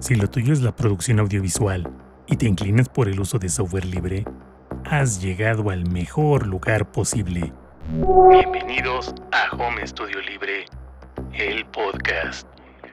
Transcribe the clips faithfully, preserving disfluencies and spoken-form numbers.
Si lo tuyo es la producción audiovisual y te inclinas por el uso de software libre, has llegado al mejor lugar posible. Bienvenidos a Home Studio Libre, el podcast.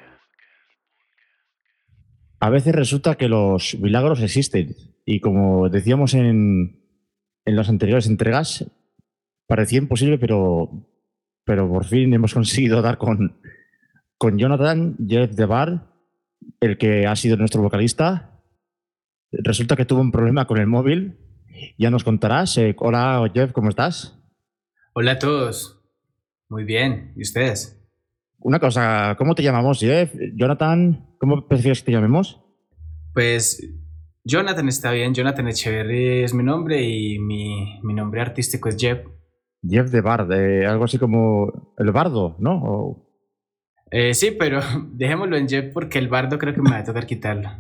A veces resulta que los milagros existen y, como decíamos en, en las anteriores entregas, parecía imposible, pero, pero por fin hemos conseguido dar con, con Jonathan Jeff DeBar, el que ha sido nuestro vocalista. Resulta que tuvo un problema con el móvil. Ya nos contarás. Eh, hola, Jeff, ¿cómo estás? Hola a todos. Muy bien. ¿Y ustedes? Una cosa, ¿cómo te llamamos, Jeff? Jonathan, ¿cómo prefieres que te llamemos? Pues Jonathan está bien. Jonathan Echeverry es mi nombre y mi, mi nombre artístico es Jeff. Jeff DeBar, eh, algo así como el bardo, ¿no? O... Eh, sí, pero dejémoslo en Jeff porque el bardo creo que me va a tocar quitarlo.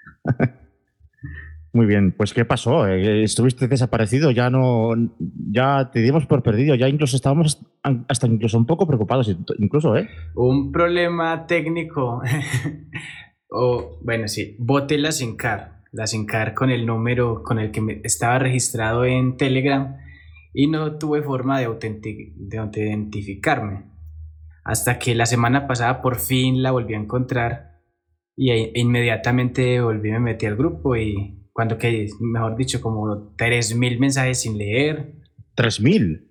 Muy bien, pues ¿qué pasó? Eh, ¿Estuviste desaparecido? Ya no, ya te dimos por perdido, ya incluso estábamos hasta incluso un poco preocupados, incluso, ¿eh? Un problema técnico. O, bueno, sí, boté la SIM card, la SIM card con el número con el que me estaba registrado en Telegram y no tuve forma de, autentic- de autentificarme. Hasta que la semana pasada por fin la volví a encontrar y e- inmediatamente volví, me metí al grupo y cuando que, mejor dicho, como tres mil mensajes sin leer. ¿Tres mil?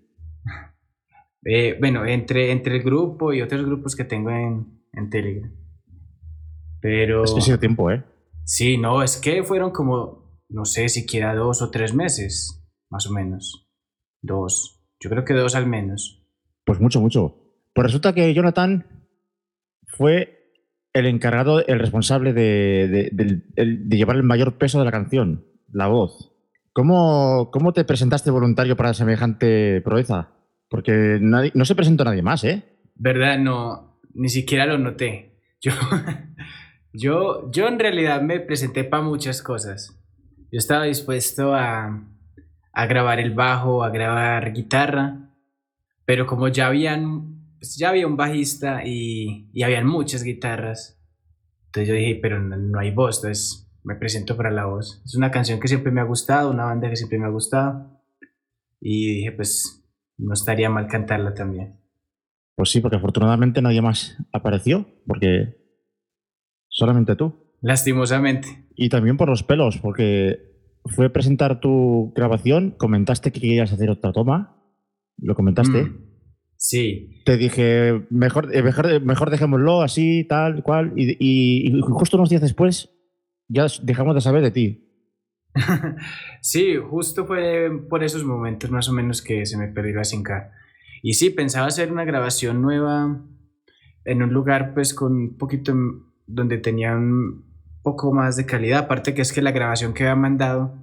Eh, bueno, entre, entre el grupo y otros grupos que tengo en, en Telegram. Pero... Es que ha sido tiempo, ¿eh? Sí, no, es que fueron como, no sé, siquiera dos o tres meses, más o menos. Dos. Yo creo que dos al menos. Pues mucho, mucho. Pues resulta que Jonathan fue el encargado, el responsable de, de, de, de, de llevar el mayor peso de la canción, la voz. ¿Cómo, cómo te presentaste voluntario para semejante proeza? Porque nadie, no se presentó nadie más, ¿eh? ¿Verdad? No, ni siquiera lo noté. Yo, yo, yo en realidad me presenté para muchas cosas. Yo estaba dispuesto a, a grabar el bajo, a grabar guitarra, pero como ya habían, pues ya había un bajista y, y habían muchas guitarras, entonces yo dije, pero no, no hay voz, entonces me presento para la voz. Es una canción que siempre me ha gustado, una banda que siempre me ha gustado, y dije, pues no estaría mal cantarla también. Pues sí, porque afortunadamente nadie más apareció, porque solamente tú. Lastimosamente. Y también por los pelos, porque fue presentar tu grabación, comentaste que querías hacer otra toma, lo comentaste. Mm, sí. Te dije, mejor, eh, mejor, mejor dejémoslo así, tal, cual, y, y, y justo unos días después ya dejamos de saber de ti. Sí, justo fue por esos momentos más o menos que se me perdió la SIM card. Y sí, pensaba hacer una grabación nueva en un lugar pues con un poquito m- donde tenía un poco más de calidad. Aparte que es que la grabación que había mandado,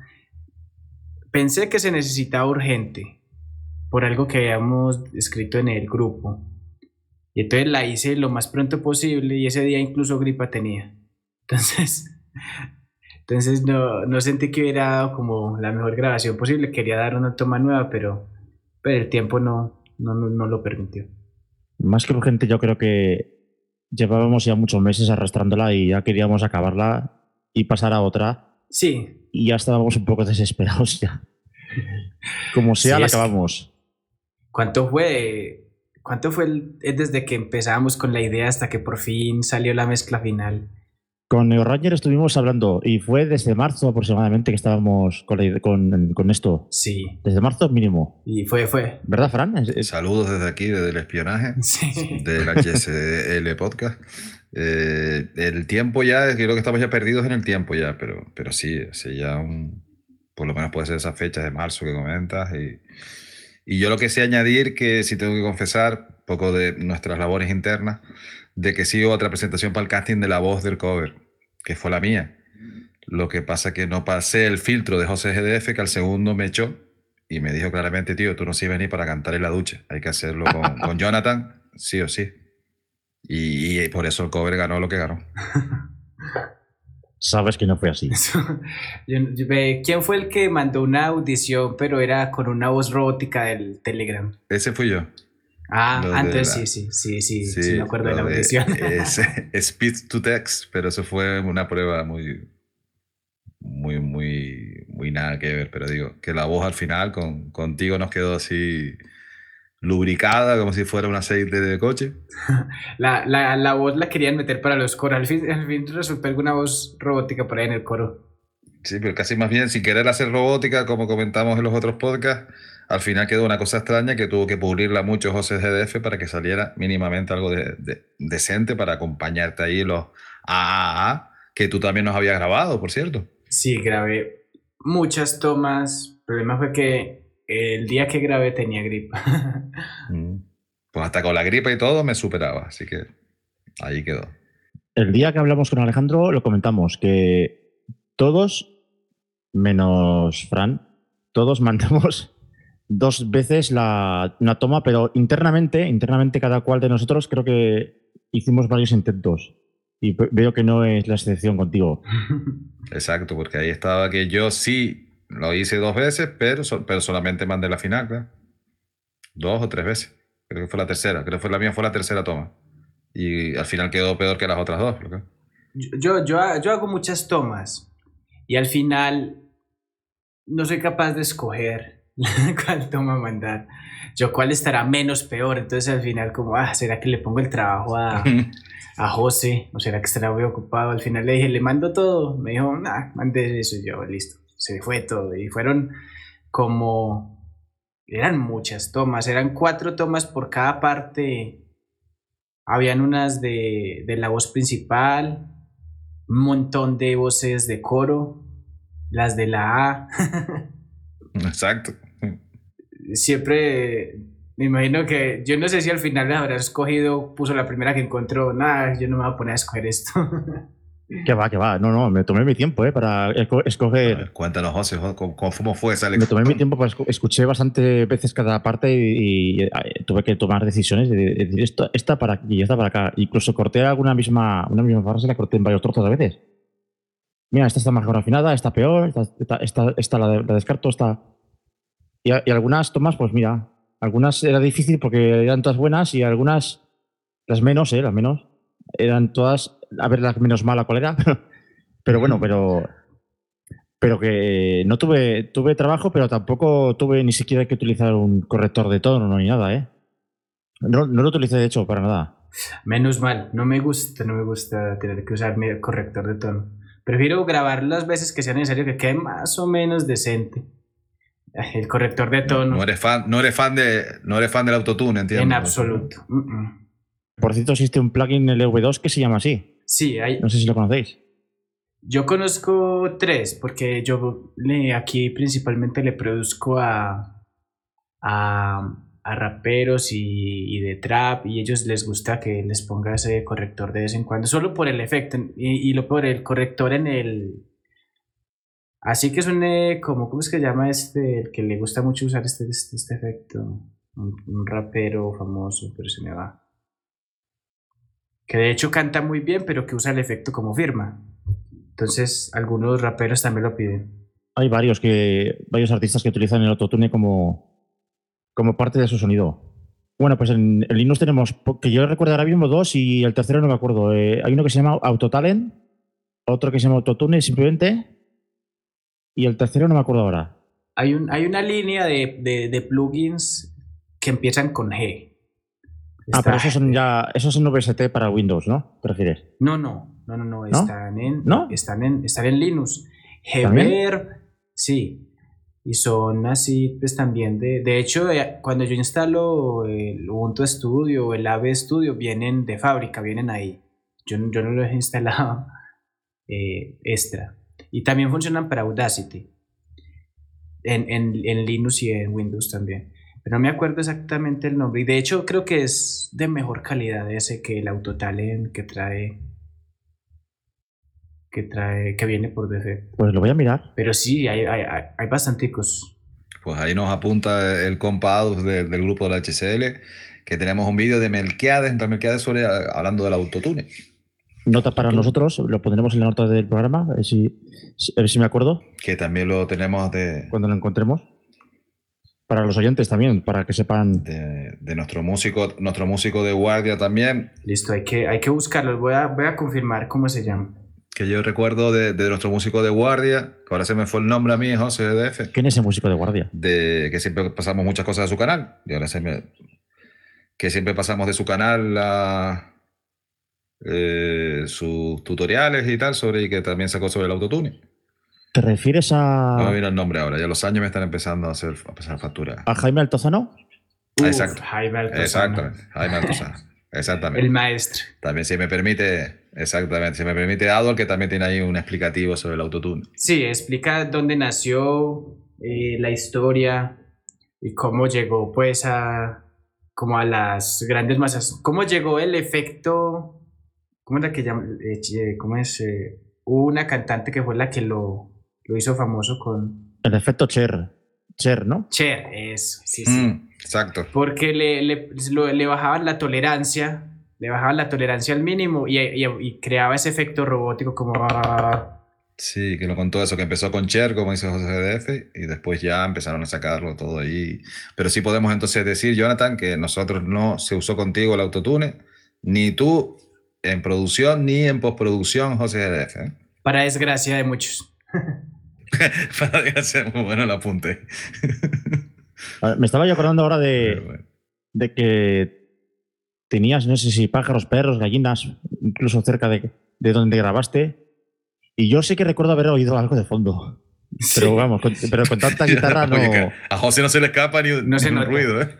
pensé que se necesitaba urgente por algo que habíamos escrito en el grupo. Y entonces la hice lo más pronto posible y ese día incluso gripa tenía. Entonces... Entonces no, no sentí que hubiera dado como la mejor grabación posible. Quería dar una toma nueva, pero, pero el tiempo no, no, no, no lo permitió. Más que urgente, yo creo que llevábamos ya muchos meses arrastrándola y ya queríamos acabarla y pasar a otra. Sí, Y ya estábamos un poco desesperados ya. Como sea, sí, la es que- acabamos. ¿Cuánto fue? ¿Cuánto fue el- es desde que empezamos con la idea hasta que por fin salió la mezcla final? Con Neo Ranger estuvimos hablando y fue desde marzo aproximadamente que estábamos con, la- con, con esto. Sí, Desde marzo mínimo. y fue, fue. ¿Verdad, Fran? Es- es- Saludos desde aquí, desde el espionaje, Sí. del H S L Podcast. Eh, el tiempo ya, yo creo que estamos ya perdidos en el tiempo ya, pero, pero sí, sí, ya un, por lo menos puede ser esa fecha de marzo que comentas. Y, y yo lo que sé añadir, que sí tengo que confesar, un poco de nuestras labores internas, de que sí hubo otra presentación para el casting de la voz del cover, que fue la mía. Lo que pasa que no pasé el filtro de José G D F, que al segundo me echó y me dijo claramente, tío, tú no sirves ni para cantar en la ducha, hay que hacerlo con, con Jonathan, sí o sí. Y, y por eso el cover ganó lo que ganó. Sabes que no fue así. Eso- yo- yo- ve, ¿quién fue el que mandó una audición, pero era con una voz robótica del Telegram? Ese fui yo. Ah, Lo de antes la- sí, sí, sí, sí, sí, Sí, me acuerdo de lo la de audición. es- speech to text, pero eso fue una prueba muy, muy, muy, muy nada que ver. Pero digo, que la voz al final con, contigo nos quedó así lubricada, como si fuera un aceite de coche. La, la, la voz la querían meter para los coros. Al fin, al fin resultó alguna voz robótica por ahí en el coro. Sí, pero casi más bien sin querer hacer robótica, como comentamos en los otros podcasts, al final quedó una cosa extraña que tuvo que pulirla mucho José G D F para que saliera mínimamente algo de, de- decente para acompañarte ahí los A A A, que tú también nos habías grabado, por cierto. Sí, grabé muchas tomas. El problema fue que el día que grabé tenía gripa. Mm. Pues hasta con la gripe y todo me superaba, así que ahí quedó. El día que hablamos con Alejandro lo comentamos, que todos, menos Fran, todos mandamos dos veces la, una toma, pero internamente, internamente cada cual de nosotros creo que hicimos varios intentos. Y ve- veo que no es la excepción contigo. Exacto, porque ahí estaba que yo sí lo hice dos veces, pero, so- pero solamente mandé la final, claro. Dos o tres veces. Creo que fue la tercera, creo que fue la mía fue la tercera toma. Y al final quedó peor que las otras dos, creo que. Yo, yo, yo hago muchas tomas y al final no soy capaz de escoger cuál toma mandar. Yo cuál estará menos peor. Entonces al final como, ah, ¿será que le pongo el trabajo a, a José? ¿O será que estará muy ocupado? Al final le dije, le mando todo. Me dijo, nah, mandé eso y yo, listo. Se fue todo. Y fueron como, eran muchas tomas. Eran cuatro tomas por cada parte. Habían unas de, de la voz principal, un montón de voces de coro, las de la A. Exacto. Siempre me imagino que yo no sé si al final les habrá escogido, puso la primera que encontró. Nada, yo no me voy a poner a escoger esto. Que va, que va. No, no, me tomé mi tiempo, ¿eh? Para esco- A escoger. ver, cuéntanos, José, jo- ¿cómo, cómo fue esa Me tomé mi elección? tiempo, para escu- escuché bastante veces cada parte y, y, eh, tuve que tomar decisiones de, de decir esto, esta para aquí y esta para acá. Incluso corté alguna misma, una misma frase, la corté en varios trozos a veces. Mira, esta está mejor afinada, esta peor, esta, esta, esta, esta la, de- la descarto, esta. Y, a- y algunas tomas, pues mira, algunas era difícil porque eran todas buenas y algunas, las menos, ¿eh? Las menos, eran todas, a ver, la menos mala cuál era. Pero bueno, pero, pero que no tuve, tuve trabajo, pero tampoco tuve ni siquiera que utilizar un corrector de tono ni nada, ¿eh? No, no lo utilicé, de hecho, para nada. Menos mal, no me gusta, no me gusta tener que usar mi corrector de tono. Prefiero grabar las veces que sea necesario, que quede más o menos decente. Ay, el corrector de No, tono, no eres fan, no eres fan de, no eres fan del autotune, entiendo. en ¿no? absoluto. Mm, mm. Por cierto, existe un plugin L V dos que se llama así. Sí, hay, No sé si lo conocéis. yo conozco tres, porque yo le, aquí principalmente le produzco a, a, a raperos y, y de trap, y ellos les gusta que les ponga ese corrector de vez en cuando, solo por el efecto, y, y lo por el corrector en el... Así que suene como, ¿cómo es que se llama este? El que le gusta mucho usar este, este, este efecto. Un, un rapero famoso, pero se me va. Que de hecho canta muy bien, pero que usa el efecto como firma. Entonces, algunos raperos también lo piden. Hay varios, que, varios artistas que utilizan el autotune como, como parte de su sonido. Bueno, pues en, en Linux tenemos, que yo recuerdo ahora mismo dos y el tercero no me acuerdo. Eh, hay uno que se llama Autotalent, otro que se llama Autotune simplemente, y el tercero no me acuerdo ahora. Hay, un, hay una línea de, de, de plugins que empiezan con G. Ah, Está- pero esos son ya, esos son V S T para Windows, ¿no? ¿Te refieres? No, no, no, no, no, están en, ¿No? están en, están en Linux. ¿También? Gverb, sí. Y son así, pues también de. De hecho, eh, cuando yo instalo el Ubuntu Studio o el A V Studio, vienen de fábrica, vienen ahí. Yo, no- yo no los he instalado eh, extra. Y también funcionan para Audacity. En, en, en Linux y en Windows también. Pero no me acuerdo exactamente el nombre. Y de hecho, creo que es de mejor calidad ese que el Autotalent que trae. Que trae. Que viene por defecto. Pues lo voy a mirar. Pero sí, hay, hay, hay, hay bastanticos. Pues ahí nos apunta el compa Adus de- del grupo de la H C L, que tenemos un vídeo de Melquiades, entre Melquiades sobre, hablando del autotune. Nota para nosotros, lo pondremos en la nota del programa, a ver si, si- a ver si me acuerdo Que también lo tenemos de... cuando lo encontremos. para los oyentes también, para que sepan. De, de nuestro músico, nuestro músico de guardia también. Listo, hay que, hay que buscarlo. Voy a, voy a confirmar cómo se llama. Que yo recuerdo de, de nuestro músico de guardia, que ahora se me fue el nombre a mí, José D F. ¿Quién es ese músico de guardia? De que siempre pasamos muchas cosas de su canal. Y ahora se me, que siempre pasamos de su canal a, eh, sus tutoriales y tal, sobre y que también sacó sobre el autotune. ¿Te refieres a, No me viene el nombre ahora, ya los años me están empezando a hacer a pasar factura. a Jaime Altozano? Uf, Exacto. Jaime Altozano. Exactamente, Jaime Altozano. Exactamente. El maestro. También si me permite, exactamente, si me permite Adol, que también tiene ahí un explicativo sobre el autotune. Sí, explica dónde nació, eh, la historia y cómo llegó pues a como a las grandes masas. ¿Cómo llegó el efecto? ¿Cómo es la que llama? Eh, eh, ¿Cómo es? Eh, hubo una cantante que fue la que lo, lo hizo famoso con El efecto Cher. Cher, ¿no? Cher, eso, sí, sí. Mm, exacto. Porque le, le, lo- le bajaban la tolerancia, le bajaban la tolerancia al mínimo y, y- y creaba ese efecto robótico como... Sí, que lo contó eso, que empezó con Cher, como dice José D F, y después ya empezaron a sacarlo todo ahí. Pero sí podemos entonces decir, Jonathan, que nosotros no se usó contigo el autotune, ni tú en producción ni en postproducción, José D F. ¿eh? Para desgracia de muchos. Para que sea muy bueno el apunte. A ver, me estaba yo acordando ahora Pero de, bueno. de que tenías, no sé si pájaros, perros, gallinas, incluso cerca de, de donde grabaste. Y yo sí que recuerdo haber oído algo de fondo. Pero Sí. vamos, con, pero con tanta guitarra no. Oye, que a José no se le escapa ni, No se ni un nota. ruido, ¿eh?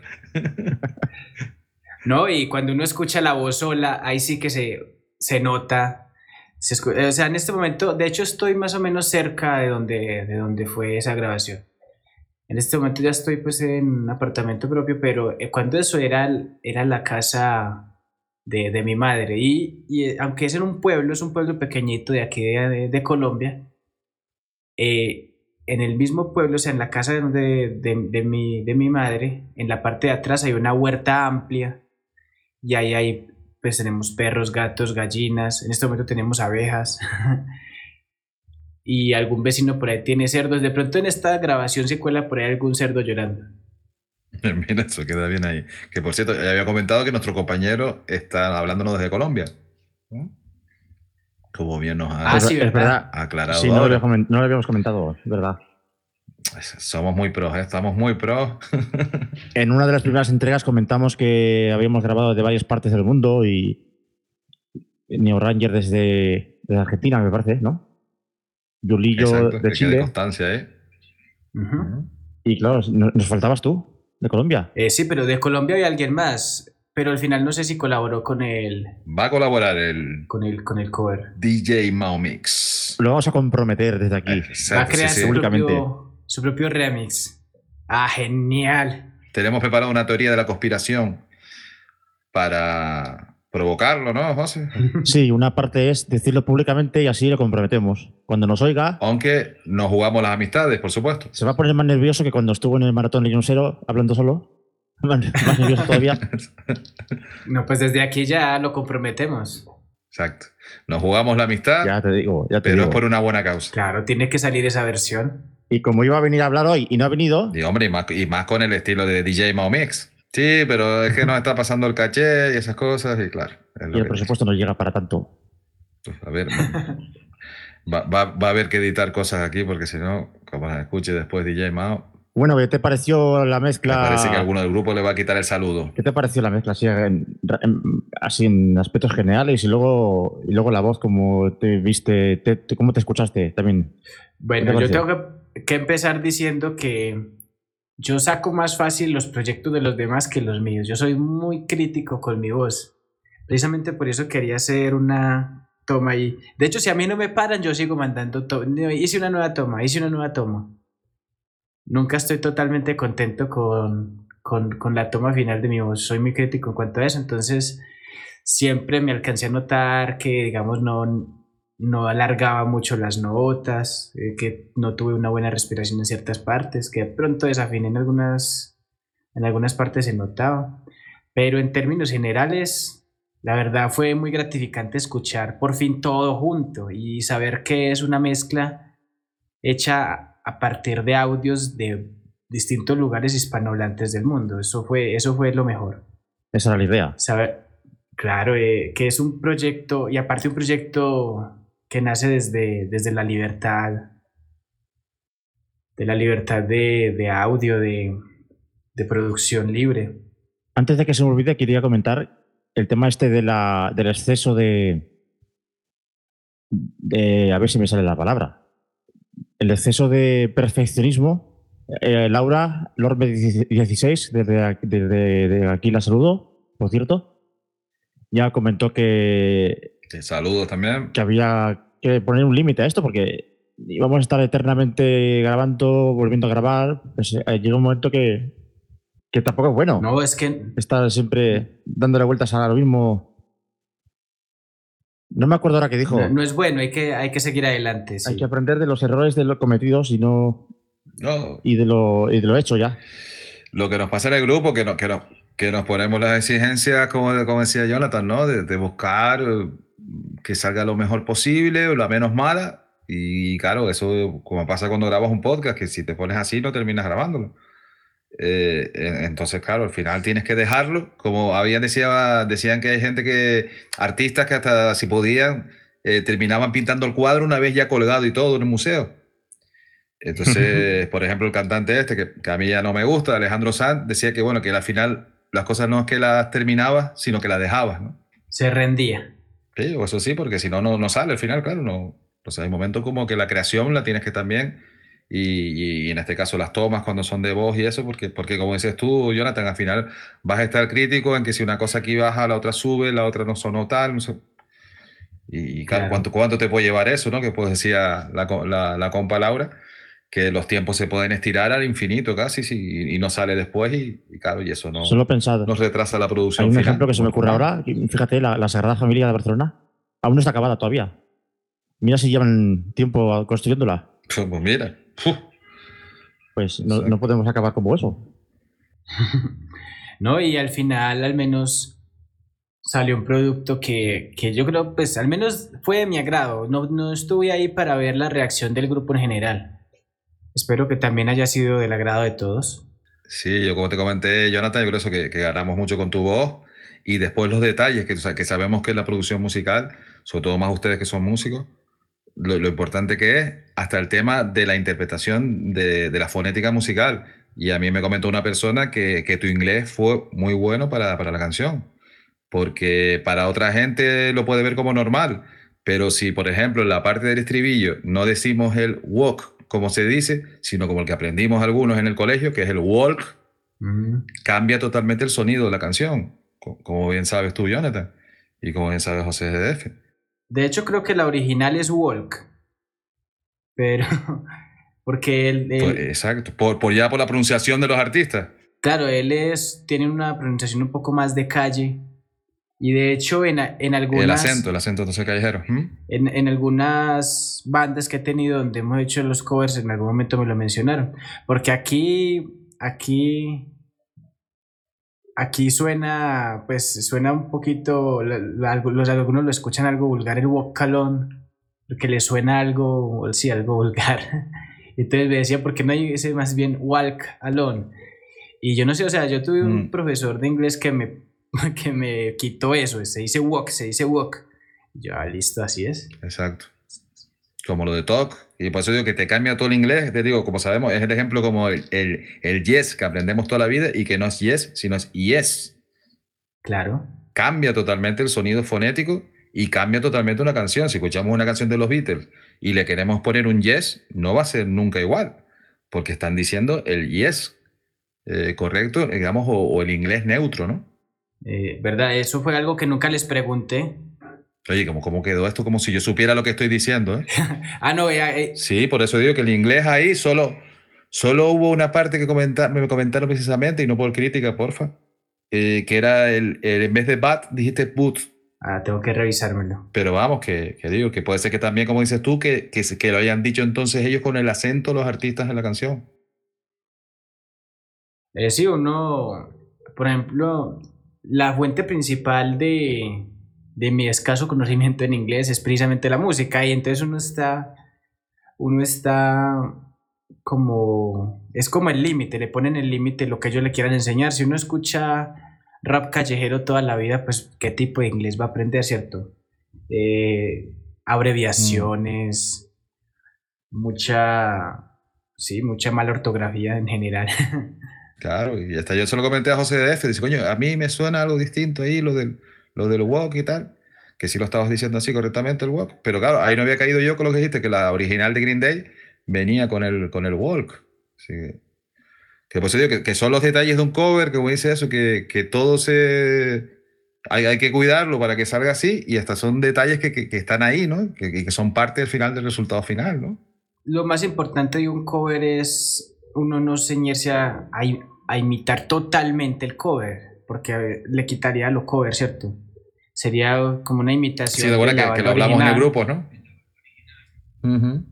No, y cuando uno escucha la voz sola, ahí sí que se, se nota. Se escu- o sea, en este momento, de hecho, estoy más o menos cerca de donde, de donde fue esa grabación. En este momento ya estoy pues en un apartamento propio, pero eh, cuando eso era, el- era la casa de, de mi madre. Y, y, eh, aunque es en un pueblo, es un pueblo pequeñito de aquí de, de- de Colombia, eh, en el mismo pueblo, o sea, en la casa de, de, de mi, de mi madre, en la parte de atrás hay una huerta amplia y ahí hay, pues tenemos perros, gatos, gallinas, en este momento tenemos abejas y algún vecino por ahí tiene cerdos. De pronto en esta grabación se cuela por ahí algún cerdo llorando. Mira, eso queda bien ahí. Que por cierto, ya había comentado que nuestro compañero está hablándonos desde Colombia. ¿no? Como bien nos ha Ah, sí, es ¿verdad? verdad. aclarado Sí, no lo, ahora. había comen- no lo habíamos comentado, es verdad. Somos muy pros, ¿eh? Estamos muy pros. En una de las primeras entregas comentamos que habíamos grabado de varias partes del mundo y Neo Ranger desde, desde Argentina, me parece, ¿no? Yulillo Exacto, de que quede Chile. constancia, ¿eh? Ujú. Y claro, no- nos faltabas tú, de Colombia. Eh, sí, pero de Colombia hay alguien más, pero al final no sé si colaboró con el, Va a colaborar el con el, con el cover. D J Mao Mix. Lo vamos a comprometer desde aquí. Exacto, Va a crear sí, sí. su, públicamente. propio, su propio remix. Ah, genial. Tenemos preparado una teoría de la conspiración para provocarlo, ¿no, José? Sí, una parte es decirlo públicamente y así lo comprometemos. Cuando nos oiga, Aunque nos jugamos las amistades, por supuesto. se va a poner más nervioso que cuando estuvo en el maratón Linusero hablando solo. Más, más nervioso todavía. No, pues desde aquí ya lo comprometemos. Exacto. Nos jugamos la amistad, Ya te digo, ya te pero digo. es por una buena causa. Claro, tiene que salir esa versión. Y como iba a venir a hablar hoy y no ha venido, Y hombre, y más, y más con el estilo de D J Mao Mix. Sí, pero es que nos está pasando el caché y esas cosas, y claro. es lo y el que- presupuesto no llega para tanto. Pues, a ver, va, va- va a haber que editar cosas aquí porque si no, como las escuche después D J Mao, Bueno, ¿qué te pareció la me mezcla? parece que alguno del grupo le va a quitar el saludo. ¿Qué te pareció la mezcla así en, en- así en aspectos generales y luego, y luego la voz, cómo te viste, te- te- cómo te escuchaste también? Bueno, ¿Qué te yo pareció? tengo que, que empezar diciendo que yo saco más fácil los proyectos de los demás que los míos. Yo soy muy crítico con mi voz. Precisamente por eso quería hacer una toma ahí. De hecho, si a mí no me paran, yo sigo mandando tomas. Hice una nueva toma, hice una nueva toma. Nunca estoy totalmente contento con, con, con la toma final de mi voz. Soy muy crítico en cuanto a eso. Entonces, siempre me alcancé a notar que, digamos, no, no alargaba mucho las notas, eh, que no tuve una buena respiración en ciertas partes, que de pronto desafiné en algunas, en algunas partes se notaba. Pero en términos generales, la verdad fue muy gratificante escuchar por fin todo junto y saber que es una mezcla hecha a partir de audios de distintos lugares hispanohablantes del mundo. Eso fue, eso fue lo mejor. Esa era la idea. Saber, claro, eh, que es un proyecto, y aparte un proyecto que nace desde, desde la libertad, de la libertad de, de audio, de, de producción libre. Antes de que se me olvide, quería comentar el tema este de la, del exceso de, de... A ver si me sale la palabra. El exceso de perfeccionismo. Eh, Laura, Lorbe dieciséis, desde, desde, desde aquí la saludo, por cierto. Ya comentó que... Te saludo también. Que había que poner un límite a esto porque íbamos a estar eternamente grabando, volviendo a grabar. Pues eh, llega un momento que, que tampoco es bueno. No, es que... Estar siempre dándole vueltas a lo mismo. No me acuerdo ahora qué dijo. No, no es bueno, hay que, hay que seguir adelante. Sí. Hay que aprender de los errores de los cometidos y no... No. Y de lo, y de lo hecho ya. Lo que nos pasa en el grupo, que, no, que, no, que nos ponemos las exigencias, como, como decía Jonathan, ¿no? De, de buscar que salga lo mejor posible o la menos mala. Y claro, eso como pasa cuando grabas un podcast, que si te pones así no terminas grabándolo. Eh, entonces, claro, al final tienes que dejarlo. Como habían decía, decían que hay gente que, artistas que hasta si podían, eh, terminaban pintando el cuadro una vez ya colgado y todo en el museo. Entonces, por ejemplo, el cantante este, que, que a mí ya no me gusta, Alejandro Sanz, decía que bueno, que al final las cosas no es que las terminabas, sino que las dejabas, ¿no? Se rendía. Sí, o eso sí, porque si no, no, no sale al final, claro. No. O sea, hay momentos como que la creación la tienes que también, y, y en este caso las tomas cuando son de voz y eso, porque, porque como dices tú, Jonathan, al final vas a estar crítico en que si una cosa aquí baja, la otra sube, la otra no sonó tal, no sé. Y, y claro, Claro. ¿cuánto, ¿cuánto te puede llevar eso, no? Que pues decía la, la, la compa Laura, que los tiempos se pueden estirar al infinito casi, sí, y, y no sale después, y, y claro, y eso no, Solo pensado. no retrasa la producción Hay un final. ejemplo que se me ocurre ahora. Fíjate, la, la Sagrada Familia de Barcelona aún no está acabada todavía. Mira si llevan tiempo construyéndola. Pues, pues mira. Uf. Pues no, no podemos acabar como eso. No, y al final al menos salió un producto que, que yo creo, pues al menos fue de mi agrado. No, no estuve ahí para ver la reacción del grupo en general. Espero que también haya sido del agrado de todos. Sí, yo como te comenté, Jonathan, yo creo eso que, que ganamos mucho con tu voz, y después los detalles, que, o sea, que sabemos que la producción musical, sobre todo más ustedes que son músicos, lo, lo importante que es, hasta el tema de la interpretación de, de la fonética musical. Y a mí me comentó una persona que, que tu inglés fue muy bueno para, para la canción, porque para otra gente lo puede ver como normal, pero si, por ejemplo, en la parte del estribillo no decimos el walk, como se dice, sino como el que aprendimos algunos en el colegio, que es el walk, mm. cambia totalmente el sonido de la canción, como bien sabes tú, Jonathan, y como bien sabes José G D F. De hecho, creo que la original es walk, pero porque él... él pues, exacto, por, por ya por la pronunciación de los artistas. Claro, él es, tiene una pronunciación un poco más de calle. Y de hecho, en, en algunas... El acento, el acento entonces callejero. ¿Mm? En, en algunas bandas que he tenido donde hemos hecho los covers, en algún momento me lo mencionaron. Porque aquí, aquí, aquí suena, pues suena un poquito, la, los, algunos lo escuchan algo vulgar, el vocalón, porque le suena algo, sí, algo vulgar. Entonces me decía, ¿por qué no hay ese más bien walk alone? Y yo no sé, o sea, yo tuve mm. un profesor de inglés que me... que me quitó eso, se dice walk, se dice walk. Ya, listo, así es. Exacto. Como lo de talk, y por eso digo que te cambia todo el inglés. Te digo, como sabemos, es el ejemplo como el, el, el yes que aprendemos toda la vida, y que no es yes, sino es yes. Claro. Cambia totalmente el sonido fonético y cambia totalmente una canción. Si escuchamos una canción de los Beatles y le queremos poner un yes, no va a ser nunca igual, porque están diciendo el yes eh, correcto, digamos, o, o el inglés neutro, ¿no? Eh, ¿Verdad? Eso fue algo que nunca les pregunté. Oye, ¿cómo, cómo quedó esto? Como si yo supiera lo que estoy diciendo, ¿eh? ah, no, eh, eh. Sí, por eso digo que el inglés ahí solo, solo hubo una parte que comentar, me comentaron precisamente, y no por crítica, porfa, eh, que era el, el, en vez de but, dijiste but. Ah, tengo que revisármelo. Pero vamos, que, que digo, que puede ser que también, como dices tú, que, que, que lo hayan dicho entonces ellos con el acento, los artistas en la canción. Eh, sí, uno, por ejemplo... La fuente principal de, de mi escaso conocimiento en inglés es precisamente la música, y entonces uno está, uno está como, es como el límite, le ponen el límite lo que ellos le quieran enseñar. Si uno escucha rap callejero toda la vida, pues qué tipo de inglés va a aprender, ¿cierto? Eh, abreviaciones, mm. mucha, sí, mucha mala ortografía en general. Claro, y hasta yo se lo comenté a José de F, dice, coño, a mí me suena algo distinto ahí, lo del, lo del walk y tal, que sí lo estabas diciendo así correctamente, el walk, pero claro, ahí no había caído yo con lo que dijiste, que la original de Green Day venía con el, con el walk. Así que, que, pues, digo, que, que son los detalles de un cover, que como dice eso, que, que todo se... Hay, hay que cuidarlo para que salga así, y hasta son detalles que, que, que están ahí, ¿no? Que, que son parte del final del resultado final, ¿no? Lo más importante de un cover es uno no ceñirse a, a, a imitar totalmente el cover, porque le quitaría lo cover, ¿cierto? Sería como una imitación. Sí, de buena de que, la que lo hablamos original. en el grupo, ¿no? Uh-huh.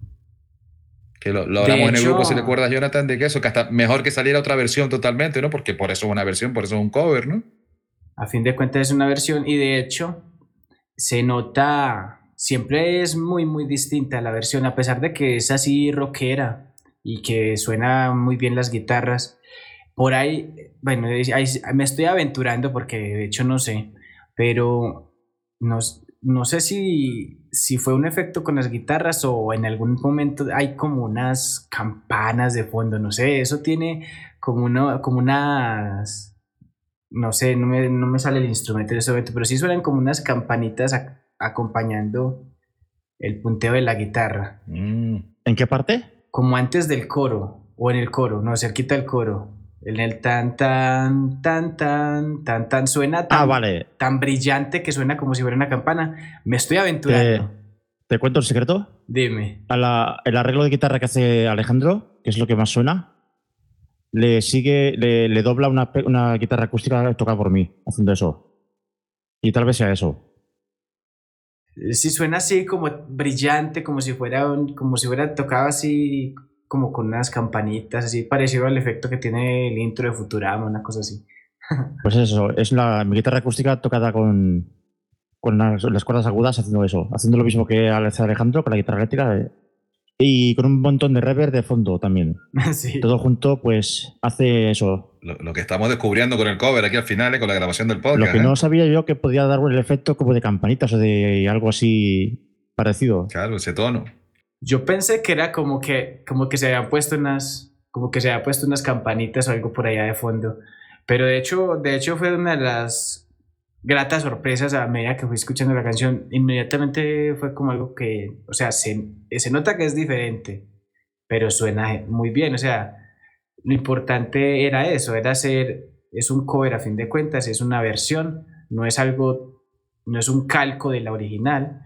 Que lo, lo hablamos en el grupo, si recuerdas, Jonathan, de que eso, que hasta mejor que saliera otra versión totalmente, ¿no? Porque por eso es una versión, por eso es un cover, ¿no? A fin de cuentas es una versión, y de hecho se nota, siempre es muy muy distinta la versión, a pesar de que es así rockera y que suena muy bien las guitarras. Por ahí, bueno, ahí me estoy aventurando porque de hecho no sé, pero no, no sé si, si fue un efecto con las guitarras o en algún momento hay como unas campanas de fondo, no sé, eso tiene como, una, como unas... No sé, no me, no me sale el instrumento en ese momento, pero sí suenan como unas campanitas a, acompañando el punteo de la guitarra. Mm. ¿En qué parte? Como antes del coro, o en el coro, no, cerquita del coro. En el tan, tan, tan, tan, tan, tan, suena tan, ah, vale. tan brillante que suena como si fuera una campana. Me estoy aventurando. ¿Te, te cuento el secreto? Dime. A la, el arreglo de guitarra que hace Alejandro, que es lo que más suena, le sigue, le, le dobla una, una guitarra acústica tocada por mí, haciendo eso. Y tal vez sea eso. Sí, suena así como brillante, como si fuera un, como si fuera tocado así, como con unas campanitas, así parecido al efecto que tiene el intro de Futurama, una cosa así. Pues eso, es la, mi guitarra acústica tocada con, con las, las cuerdas agudas, haciendo eso. Haciendo lo mismo que hace Alejandro con la guitarra eléctrica. Eh. Y con un montón de reverb de fondo también. Sí. Todo junto, pues, hace eso. Lo, lo que estamos descubriendo con el cover aquí al final, ¿eh? Con la grabación del podcast. Lo que ¿eh? no sabía yo que podía dar el efecto como de campanitas o de algo así parecido. Claro, ese tono. Yo pensé que era como que, como que se habían puesto unas, como que se habían puesto unas campanitas o algo por allá de fondo. Pero de hecho, de hecho fue una de las gratas sorpresas a medida que fui escuchando la canción. Inmediatamente fue como algo que, o sea, se, se nota que es diferente, pero suena muy bien. O sea, lo importante era eso, era hacer, es un cover a fin de cuentas, es una versión, no es algo, no es un calco de la original,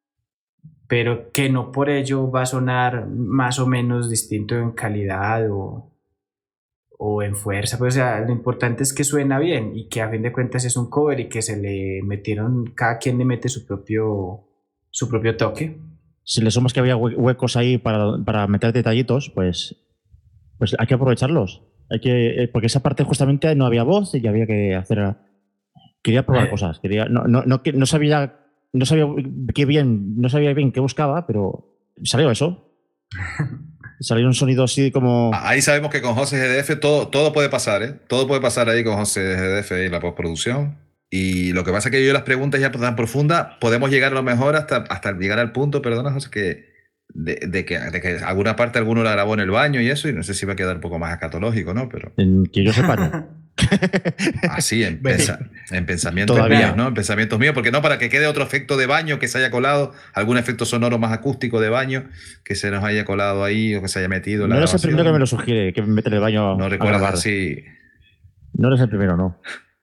pero que no por ello va a sonar más o menos distinto en calidad o, o en fuerza. Pues, o sea, lo importante es que suena bien y que a fin de cuentas es un cover y que se le metieron, cada quien le mete su propio, su propio toque. Si le sumas que había huecos ahí para, para meter detallitos, pues, pues hay que aprovecharlos. Hay que, porque esa parte justamente no había voz y había que hacer... Quería probar cosas. Quería, no, no, no, no sabía... No sabía qué bien, no sabía bien qué buscaba, pero salió eso. Salió un sonido así como... Ahí sabemos que con José G D F todo, todo puede pasar, ¿eh? Todo puede pasar ahí con José G D F y la postproducción. Y lo que pasa es que yo las preguntas ya tan profundas, podemos llegar a lo mejor hasta, hasta llegar al punto, perdona José, que de, de, que, de que alguna parte alguno la grabó en el baño y eso, y no sé si va a quedar un poco más escatológico, ¿no? Pero... En que yo sepa, no. Así, en, pensa, en pensamientos Todavía. míos, ¿no? En pensamientos míos, porque no, para que quede otro efecto de baño que se haya colado, algún efecto sonoro más acústico de baño que se nos haya colado ahí o que se haya metido en la No eres el grabación. primero que me lo sugiere, que me mete en el baño. No recuerdas así. No eres el primero, no.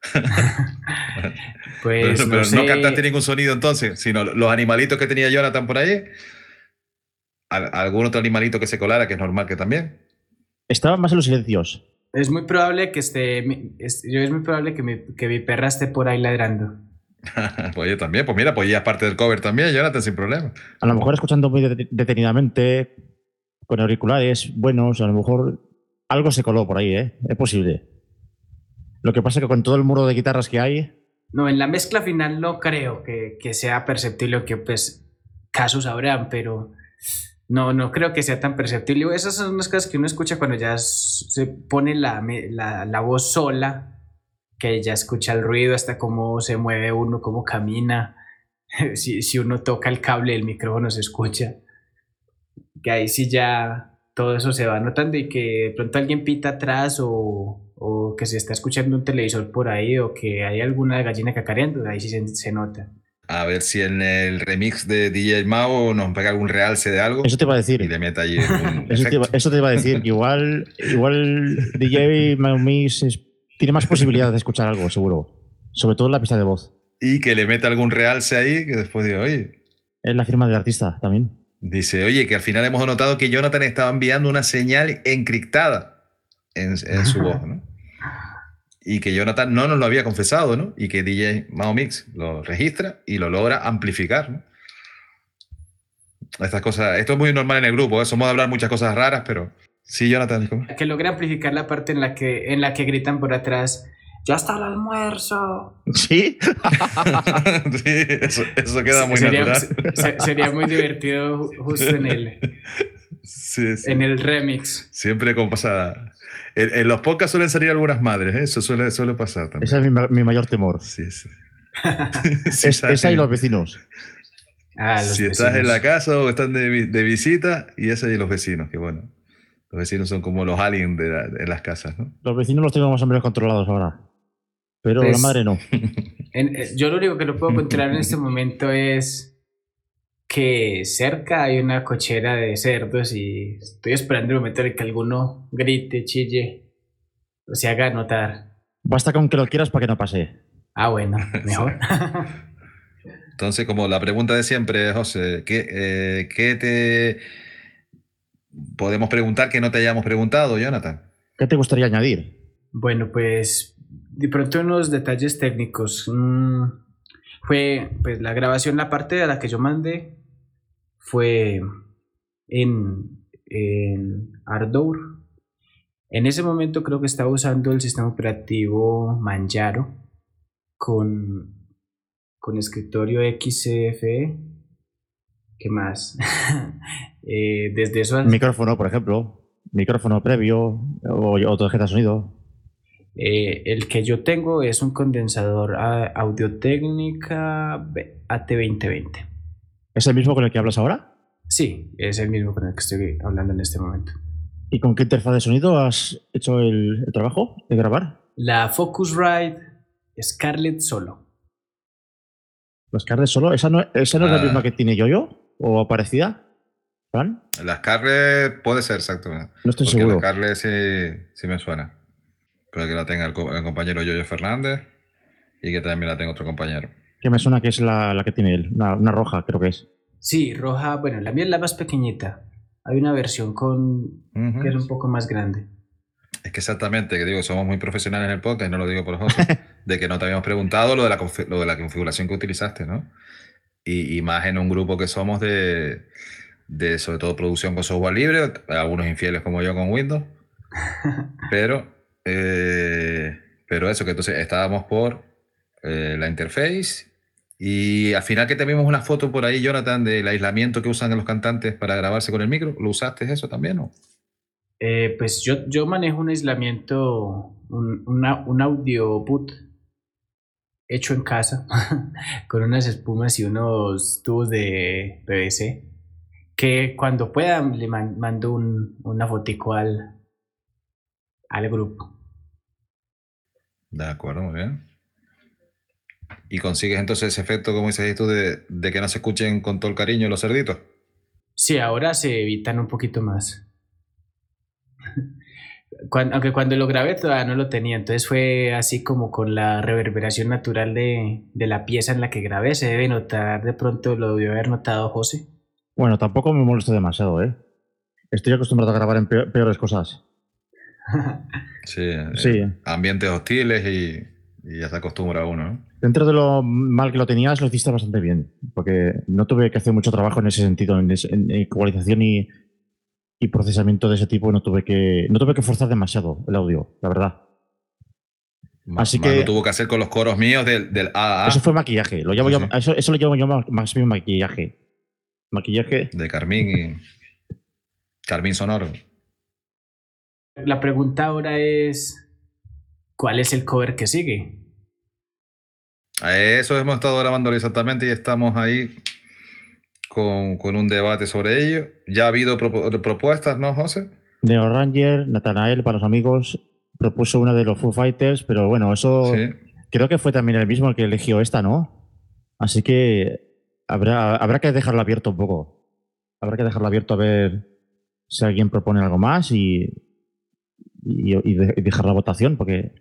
Pues pero no, pero sé. no cantaste ningún sonido entonces, sino los animalitos que tenía Jonathan por ahí. ¿Algún otro animalito que se colara, que es normal que también? Estaban más en los silencios. Es muy probable que esté, es, es muy probable que mi, que mi perra esté por ahí ladrando. Pues yo también, pues mira, pues ya es parte del cover también, Jonathan, sin problema. A lo mejor escuchando muy detenidamente, con auriculares buenos, a lo mejor algo se coló por ahí, ¿eh? Es posible. Lo que pasa es que con todo el muro de guitarras que hay... No, en la mezcla final no creo que, que sea perceptible, que pues casos habrán, pero no, no creo que sea tan perceptible. Esas son unas cosas que uno escucha cuando ya se pone la, la, la voz sola, que ya escucha el ruido, hasta cómo se mueve uno, cómo camina. Si, si uno toca el cable del micrófono se escucha. Que ahí sí ya todo eso se va notando y que de pronto alguien pita atrás o, o que se está escuchando un televisor por ahí o que hay alguna gallina cacareando, ahí sí se, se nota. A ver si en el remix de D J Mao nos pega algún realce de algo. Eso te iba a decir. Y le mete allí un eso, te iba, eso te iba a decir. Igual, igual D J Mao Mix es, tiene más posibilidades de escuchar algo, seguro. Sobre todo en la pista de voz. Y que le meta algún realce ahí que después diga, oye. Es la firma del artista también. Dice, oye, que al final hemos notado que Jonathan estaba enviando una señal encriptada en, en su voz, ¿no? Y que Jonathan no nos lo había confesado, ¿no? Y que D J Mao Mix lo registra y lo logra amplificar, ¿no? Estas cosas, esto es muy normal en el grupo, ¿eh? Somos de hablar muchas cosas raras, pero sí, Jonathan. ¿Cómo? Que logra amplificar la parte en la que, en la que gritan por atrás, ¡ya está el almuerzo! ¿Sí? Sí, eso, eso queda muy sería, natural. Se, sería muy divertido justo en el, sí, sí. en el remix. Siempre como pasa... En, en los podcasts suelen salir algunas madres, ¿eh? Eso suele, suele pasar también. Ese es mi, mi mayor temor. Sí, sí. sí es, esa y los vecinos. Ah, los si vecinos. estás en la casa o están de, de visita, y esa y los vecinos, que bueno. Los vecinos son como los aliens de, la, de las casas, ¿no? Los vecinos los tengo más o menos controlados ahora. Pero pues, la madre no. En, yo lo único que no puedo controlar en este momento es que cerca hay una cochera de cerdos y estoy esperando el momento en el que alguno grite, chille o se haga notar. Basta con que lo quieras para que no pase. Ah, bueno, mejor. Entonces, como la pregunta de siempre, José, ¿qué, eh, ¿qué te podemos preguntar que no te hayamos preguntado, Jonathan? ¿Qué te gustaría añadir? Bueno, pues de pronto unos detalles técnicos. Mm, fue, pues la grabación, la parte a la que yo mandé fue en, en Ardour. En ese momento creo que estaba usando el sistema operativo Manjaro con, con escritorio X C F E. ¿Qué más? eh, desde eso... Micrófono, por ejemplo. Micrófono previo o, o tarjeta de sonido. Eh, el que yo tengo es un condensador Audio-Técnica A T veinte veinte. ¿Es el mismo con el que hablas ahora? Sí, es el mismo con el que estoy hablando en este momento. ¿Y con qué interfaz de sonido has hecho el, el trabajo de grabar? La Focusrite Scarlett Solo. ¿La Scarlett Solo? ¿Esa no, esa no ah. es la misma que tiene Yoyo? ¿O parecida? ¿Fran? La Scarlett puede ser, exacto. No estoy Porque seguro. La Scarlett sí, sí me suena. Pero que la tenga el, el compañero Yoyo Fernández y que también la tenga otro compañero. Que me suena que es la, la que tiene él, una, una roja, creo que es. Sí, roja, bueno, la mía es la más pequeñita. Hay una versión con uh-huh. que es un poco más grande. Es que exactamente, que digo, somos muy profesionales en el podcast, y no lo digo por José, de que no te habíamos preguntado lo de la, lo de la configuración que utilizaste, ¿no? Y, y más en un grupo que somos de, de, sobre todo, producción con software libre, algunos infieles como yo con Windows, pero, eh, pero eso, que entonces estábamos por eh, la interface. Y al final que te vimos una foto por ahí, Jonathan, del aislamiento que usan los cantantes para grabarse con el micro. ¿Lo usaste eso también o? Eh, pues yo, yo manejo un aislamiento, un, una, un audio boot hecho en casa con unas espumas y unos tubos de P V C que cuando pueda le man, mando un, una fotico al, al grupo. De acuerdo, muy bien. ¿Y consigues entonces ese efecto, como dices tú, de, de que no se escuchen con todo el cariño los cerditos? Sí, ahora se evitan un poquito más. Cuando, aunque cuando lo grabé todavía no lo tenía, entonces fue así como con la reverberación natural de, de la pieza en la que grabé. Se debe notar, de pronto lo debió haber notado José. Bueno, tampoco me molesto demasiado, ¿eh? Estoy acostumbrado a grabar en peor, peores cosas. Sí, sí. Eh, ambientes hostiles y, y ya se acostumbra uno, ¿no? Dentro de lo mal que lo tenías, lo hiciste bastante bien, porque no tuve que hacer mucho trabajo en ese sentido, en, ese, en ecualización y, y procesamiento de ese tipo, no tuve que no tuve que forzar demasiado el audio, la verdad. Más, Así más que lo tuvo que hacer con los coros míos del, del A A. Eso fue maquillaje, lo llamo sí, yo, sí. Eso, eso lo llamo yo más bien maquillaje. Maquillaje. De Carmín y... Carmín Sonoro. La pregunta ahora es, ¿cuál es el cover que sigue? A eso hemos estado grabando exactamente y estamos ahí con, con un debate sobre ello. Ya ha habido propu- propuestas, ¿no, José? Neo Ranger, Nathanael, para los amigos, propuso una de los Foo Fighters, pero bueno, eso Sí. creo que fue también el mismo el que eligió esta, ¿no? Así que habrá, habrá que dejarlo abierto un poco. Habrá que dejarlo abierto a ver si alguien propone algo más y, y, y de- y dejar la votación, porque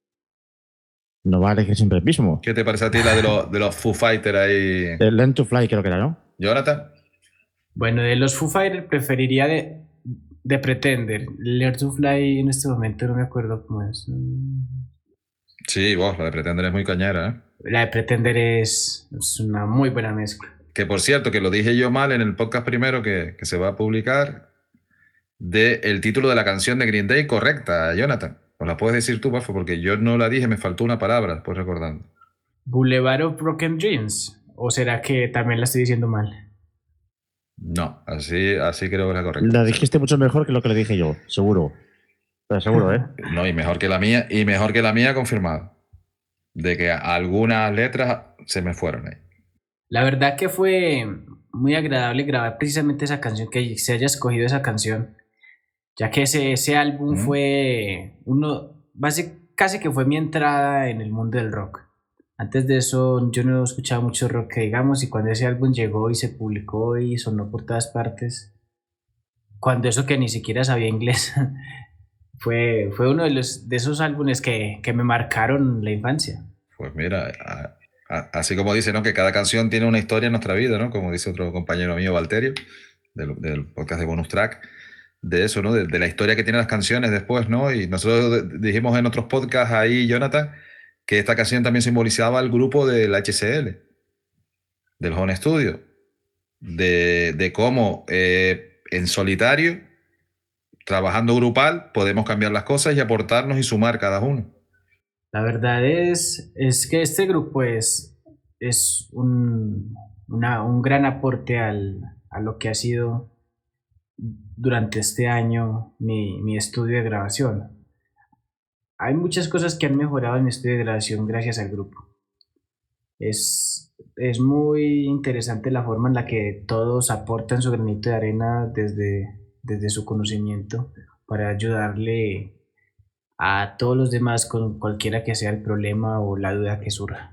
no va a elegir siempre el mismo. ¿Qué te parece a ti la de los, de los Foo Fighters ahí, El Learn to Fly creo que era, ¿no? Jonathan? Bueno, de los Foo Fighters preferiría de, de Pretender. Learn to Fly en este momento no me acuerdo cómo es. Sí, vos, la de Pretender es muy cañera, ¿eh? La de Pretender es, es una muy buena mezcla. Que por cierto, que lo dije yo mal en el podcast primero que, que se va a publicar, de el título de la canción de Green Day correcta, Jonathan. ¿Os la puedes decir tú, por favor? Porque yo no la dije, me faltó una palabra, después recordando. Boulevard of Broken Dreams. ¿O será que también la estoy diciendo mal? No, así, así creo que es la correcta. La dijiste mucho mejor que lo que le dije yo, seguro. Pero seguro, ¿eh? No, y mejor que la mía, y mejor que la mía confirmado. De que algunas letras se me fueron ahí. La verdad que fue muy agradable grabar precisamente esa canción, que se haya escogido esa canción, ya que ese, ese álbum Mm. fue uno, basi- casi que fue mi entrada en el mundo del rock. Antes de eso yo no escuchaba mucho rock, que digamos, y cuando ese álbum llegó y se publicó y sonó por todas partes, cuando eso que ni siquiera sabía inglés, fue, fue uno de, los, de esos álbumes que, que me marcaron la infancia. Pues mira, a- a- así como dice, ¿no? Que cada canción tiene una historia en nuestra vida, ¿no? Como dice otro compañero mío, Valterio, del, del podcast de Bonus Track, de eso, ¿no? De, de la historia que tienen las canciones después, ¿no? Y nosotros de- dijimos en otros podcasts ahí, Jonathan, que esta canción también simbolizaba el grupo del H C L, del Home Studio, de, de cómo eh, en solitario, trabajando grupal, podemos cambiar las cosas y aportarnos y sumar cada uno. La verdad es, es que este grupo es, es un, una- un gran aporte al, a lo que ha sido durante este año mi, mi estudio de grabación. Hay muchas cosas que han mejorado en mi estudio de grabación gracias al grupo. Es, es muy interesante la forma en la que todos aportan su granito de arena desde, desde su conocimiento para ayudarle a todos los demás con cualquiera que sea el problema o la duda que surja.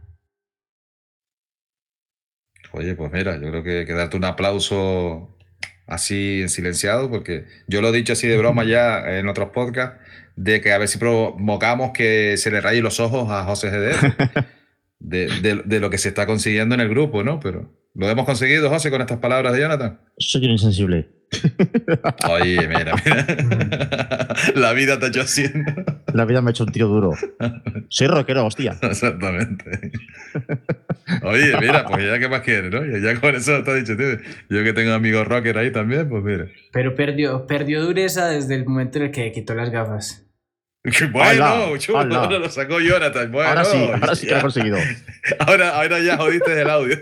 Oye, pues mira, yo creo que hay que darte un aplauso así en silenciado, porque yo lo he dicho así de broma ya en otros podcasts, de que a ver si provocamos que se le rayen los ojos a José G D F, de, de, de lo que se está consiguiendo en el grupo, ¿no? Pero lo hemos conseguido, José, con estas palabras de Jonathan. Soy un insensible. Oye, mira, mira. La vida te ha hecho haciendo. La vida me ha hecho un tiro duro. Soy rockero, hostia. Exactamente. Oye, mira, pues ya qué más quieres, ¿no? Ya, ya con eso está dicho, tío. Yo que tengo amigos rocker ahí también, pues mira. Pero perdió, perdió dureza desde el momento en el que quitó las gafas. Bueno, ¡Hala! chulo, ¡Hala! ahora lo sacó Jonathan. Bueno, Ahora sí, ahora sí que lo he conseguido. Ahora, ahora ya jodiste el audio.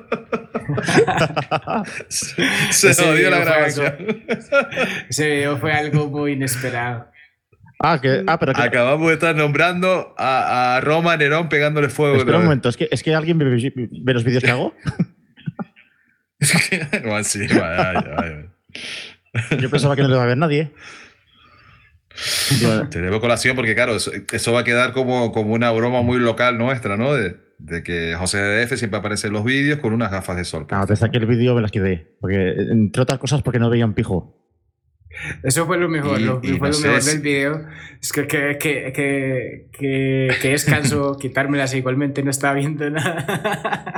Se Ese jodió la video fue grabación. Ese video fue algo muy inesperado. Ah, que, ah pero que, Acabamos de estar nombrando a, a Roma Nerón pegándole fuego. espera un momento, ¿es que, es que alguien ve, ve los vídeos que hago? Bueno, sí, vaya, vaya. Yo pensaba que no le iba a ver nadie. Digo, Te debo colación porque, claro, eso, eso va a quedar como, como una broma muy local nuestra, ¿no? De, de que José D F siempre aparece en los vídeos con unas gafas de sol. no, desde aquel vídeo me las quedé. Porque, entre otras cosas, porque no veía un pijo. Eso fue lo mejor, Y- lo, y fue no lo sé mejor si- del video. Es que, que, que, que, que, que descanso quitármelas, igualmente no estaba viendo nada.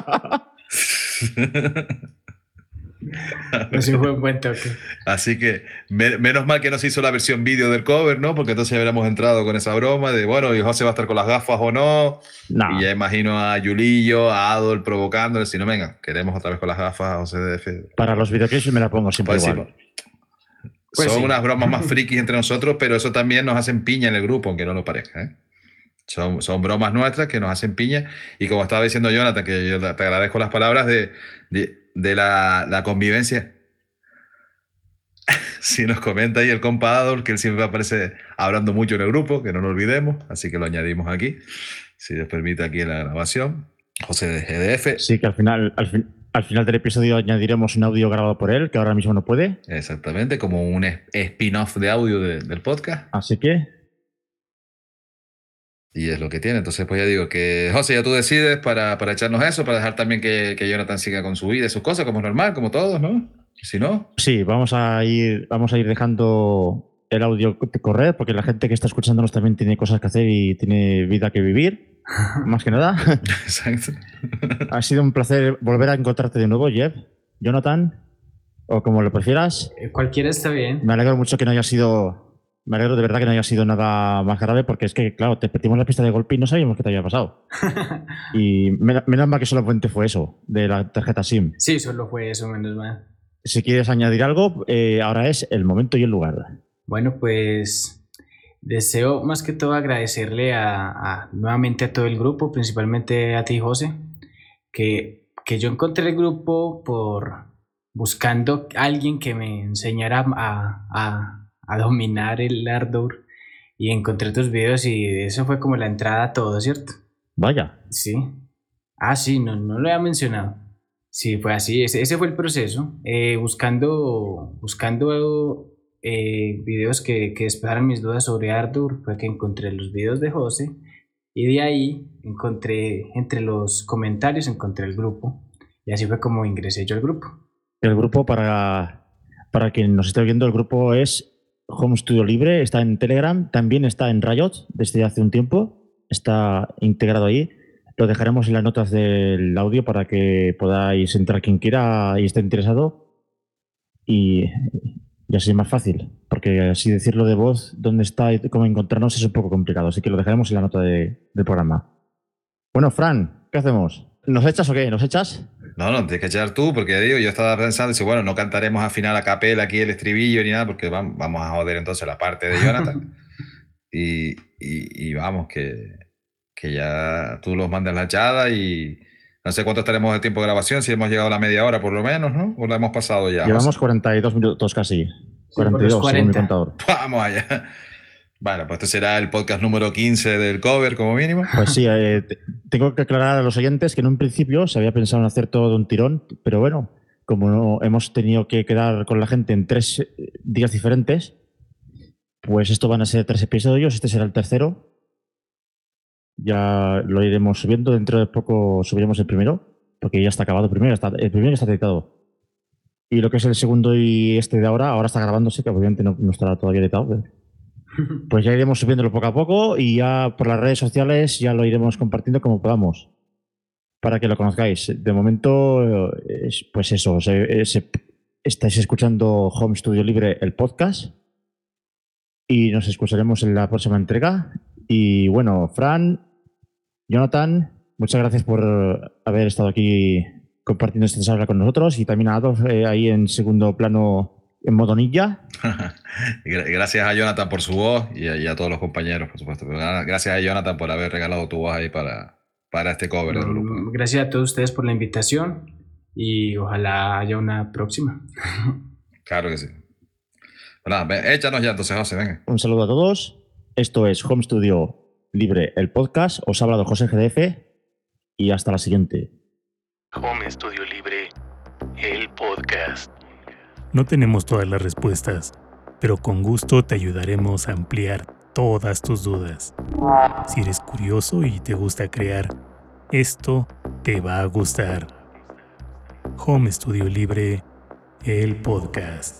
Eso fue un buen toque. Así que me- menos mal que no se hizo la versión vídeo del cover, ¿no? Porque entonces ya hubiéramos entrado con esa broma de, bueno, y José va a estar con las gafas o no. Nah. Y ya imagino a Yulillo, a Adol provocándole, si no, venga, queremos otra vez con las gafas a José D F. Para los videoclips me la pongo siempre Pues sí, igual. Pues son sí. unas bromas más frikis entre nosotros, pero eso también nos hacen piña en el grupo, aunque no lo parezca, ¿eh? Son, son bromas nuestras que nos hacen piña. Y como estaba diciendo Jonathan, que yo te agradezco las palabras de, de, de la, la convivencia. si nos comenta ahí el compa Adol, que él siempre aparece hablando mucho en el grupo, que no lo olvidemos, así que lo añadimos aquí, si les permite aquí en la grabación. José de G D F. Sí, que al final, al, fin, al final del episodio añadiremos un audio grabado por él, que ahora mismo no puede. Exactamente, como un spin-off de audio de, del podcast. Así que... Y es lo que tiene. Entonces, pues ya digo que, José, ya tú decides para, para echarnos eso, para dejar también que, que Jonathan siga con su vida y sus cosas, como es normal, como todos, ¿no? Si no... Sí, vamos a ir, vamos a ir dejando el audio correr, porque la gente que está escuchándonos también tiene cosas que hacer y tiene vida que vivir, más que nada. Exacto. Ha sido un placer volver a encontrarte de nuevo, Jeff, Jonathan, o como lo prefieras. Cualquiera está bien. Me alegro mucho que no haya sido... Me alegro de verdad que no haya sido nada más grave, porque es que, claro, te perdimos la pista de golpe y no sabíamos qué te había pasado. Y menos mal que solamente fue eso, de la tarjeta SIM. Sí, solo fue eso, menos mal. Si quieres añadir algo, eh, ahora es el momento y el lugar. Bueno, pues deseo más que todo agradecerle a, a nuevamente a todo el grupo, principalmente a ti, José, que, que yo encontré el grupo por buscando a alguien que me enseñara a... a a dominar el Ardour y encontré tus videos y eso fue como la entrada a todo, ¿cierto? Vaya. Sí. Ah, sí, no, no lo había mencionado. Sí, fue así, ese, ese fue el proceso. Eh, buscando buscando eh, videos que, que despejaran mis dudas sobre Ardour, fue que encontré los videos de José y de ahí encontré, entre los comentarios, encontré el grupo y así fue como ingresé yo al grupo. El grupo, para, para quien nos esté viendo, el grupo es Home Studio Libre, está en Telegram, también está en Riot desde hace un tiempo, está integrado ahí. Lo dejaremos en las notas del audio para que podáis entrar quien quiera y esté interesado. Y, y así es más fácil, porque así decirlo de voz, dónde está y cómo encontrarnos es un poco complicado, así que lo dejaremos en la nota de, del programa. Bueno, Fran, ¿qué hacemos? ¿Nos echas o qué? ¿Nos echas? No, no, tienes que echar tú, porque digo, yo estaba pensando, si bueno, no cantaremos al final a capela aquí el estribillo ni nada, porque vamos, vamos a joder entonces la parte de Jonathan. y, y, y vamos, que, que ya tú los mandas la echada y no sé cuánto estaremos de tiempo de grabación, si hemos llegado a la media hora por lo menos, ¿no? ¿O la hemos pasado ya? Llevamos cuarenta y dos minutos casi. cuarenta y dos, sí, según mi contador. Vamos allá. Bueno, pues este será el podcast número quince del cover, como mínimo. Pues sí, eh, tengo que aclarar a los oyentes que en un principio se había pensado en hacer todo de un tirón, pero bueno, como no hemos tenido que quedar con la gente en tres días diferentes, pues esto van a ser tres episodios, este será el tercero. Ya lo iremos subiendo, dentro de poco subiremos el primero, porque ya está acabado el primero, está, el primero ya está editado. Y lo que es el segundo y este de ahora, ahora está grabándose, que obviamente no, no estará todavía editado, pero... Pues ya iremos subiéndolo poco a poco y ya por las redes sociales ya lo iremos compartiendo como podamos, para que lo conozcáis. De momento, pues eso, se, se, estáis escuchando Home Studio Libre, el podcast, y nos escucharemos en la próxima entrega. Y bueno, Fran, Jonathan, muchas gracias por haber estado aquí compartiendo esta charla con nosotros, y también a Adolf eh, ahí en segundo plano en modo ninja. Gracias a Jonathan por su voz y a, y a todos los compañeros, por supuesto. Gracias a Jonathan por haber regalado tu voz ahí para, para este cover del grupo. Gracias a todos ustedes por la invitación y ojalá haya una próxima. Claro que sí. Bueno, nada, échanos ya entonces, José, venga. Un saludo a todos. Esto es Home Studio Libre, el podcast. Os ha hablado José G D F y hasta la siguiente. Home Studio Libre, el podcast. No tenemos todas las respuestas, pero con gusto te ayudaremos a ampliar todas tus dudas. Si eres curioso y te gusta crear, esto te va a gustar. Home Studio Libre, el podcast.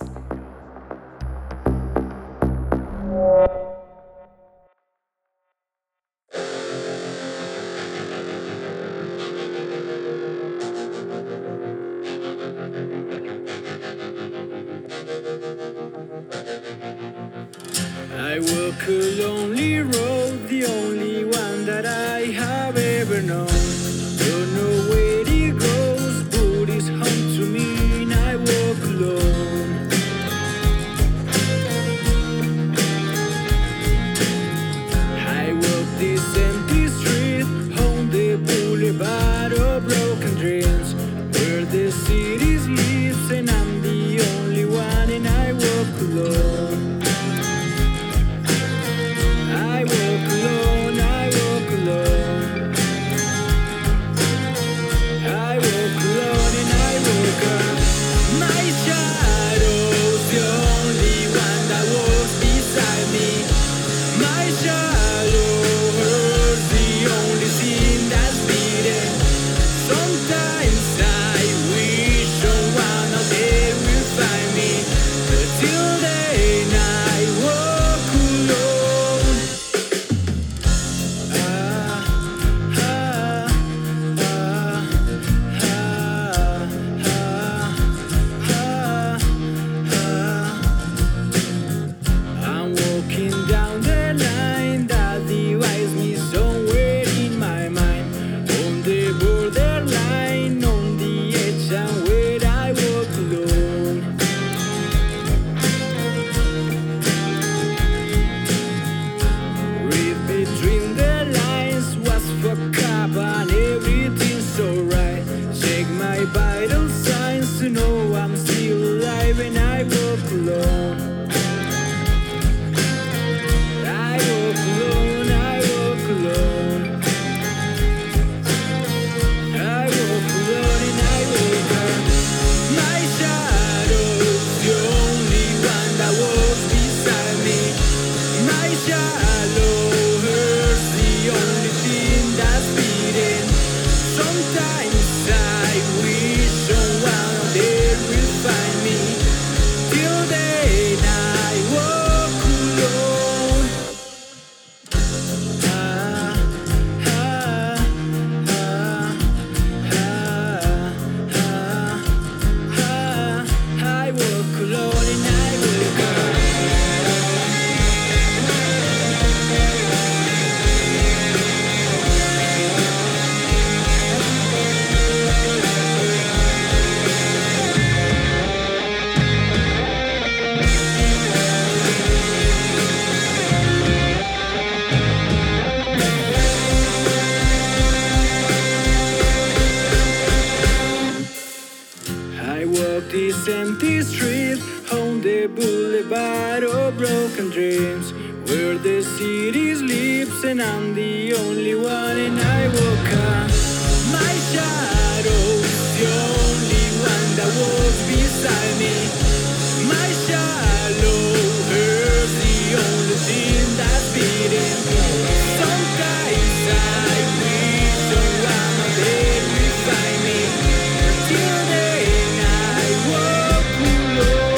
I walk a lonely road, the only one that I have ever known. Don't know where it goes, but it's home to me, and I walk alone. I walk this empty street, on the boulevard of broken dreams, where the city sleeps, and I'm the only one, and I walk when I walk alone. I walk alone, I walk alone. I walk alone and I walk alone. My shadow's the only one that walks beside me. My shadow hurts the only thing that's beating. Sometimes I wish someone out there will find me. Till then I walk alone. Ah, ah, ah, ah, ah, ah. I walk alone and I walk alone. I walk this empty street on the boulevard of broken dreams, where the city sleeps and I'm the only one, and I walk on. My shadow's the only one that walks beside me. My shadow hurts the only thing that's beating. Sometimes I wish someone out there will find me. Till then I walk alone.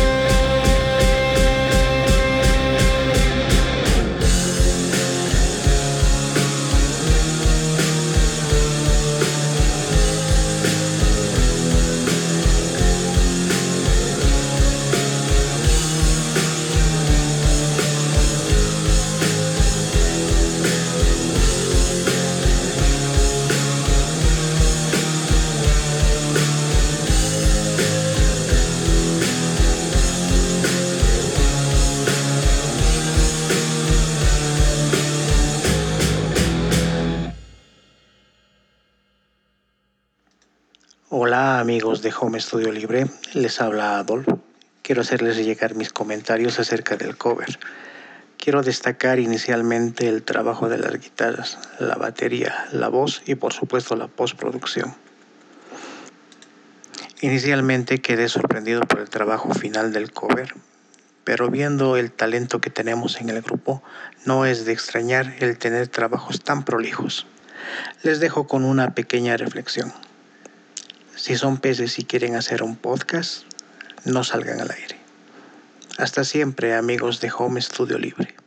Hola amigos de Home Studio Libre, les habla Adolf. Quiero hacerles llegar mis comentarios acerca del cover. Quiero destacar inicialmente el trabajo de las guitarras, la batería, la voz y por supuesto la postproducción. Inicialmente quedé sorprendido por el trabajo final del cover, pero viendo el talento que tenemos en el grupo, no es de extrañar el tener trabajos tan prolijos. Les dejo con una pequeña reflexión. Si son peces y quieren hacer un podcast, no salgan al aire. Hasta siempre, amigos de Home Studio Libre.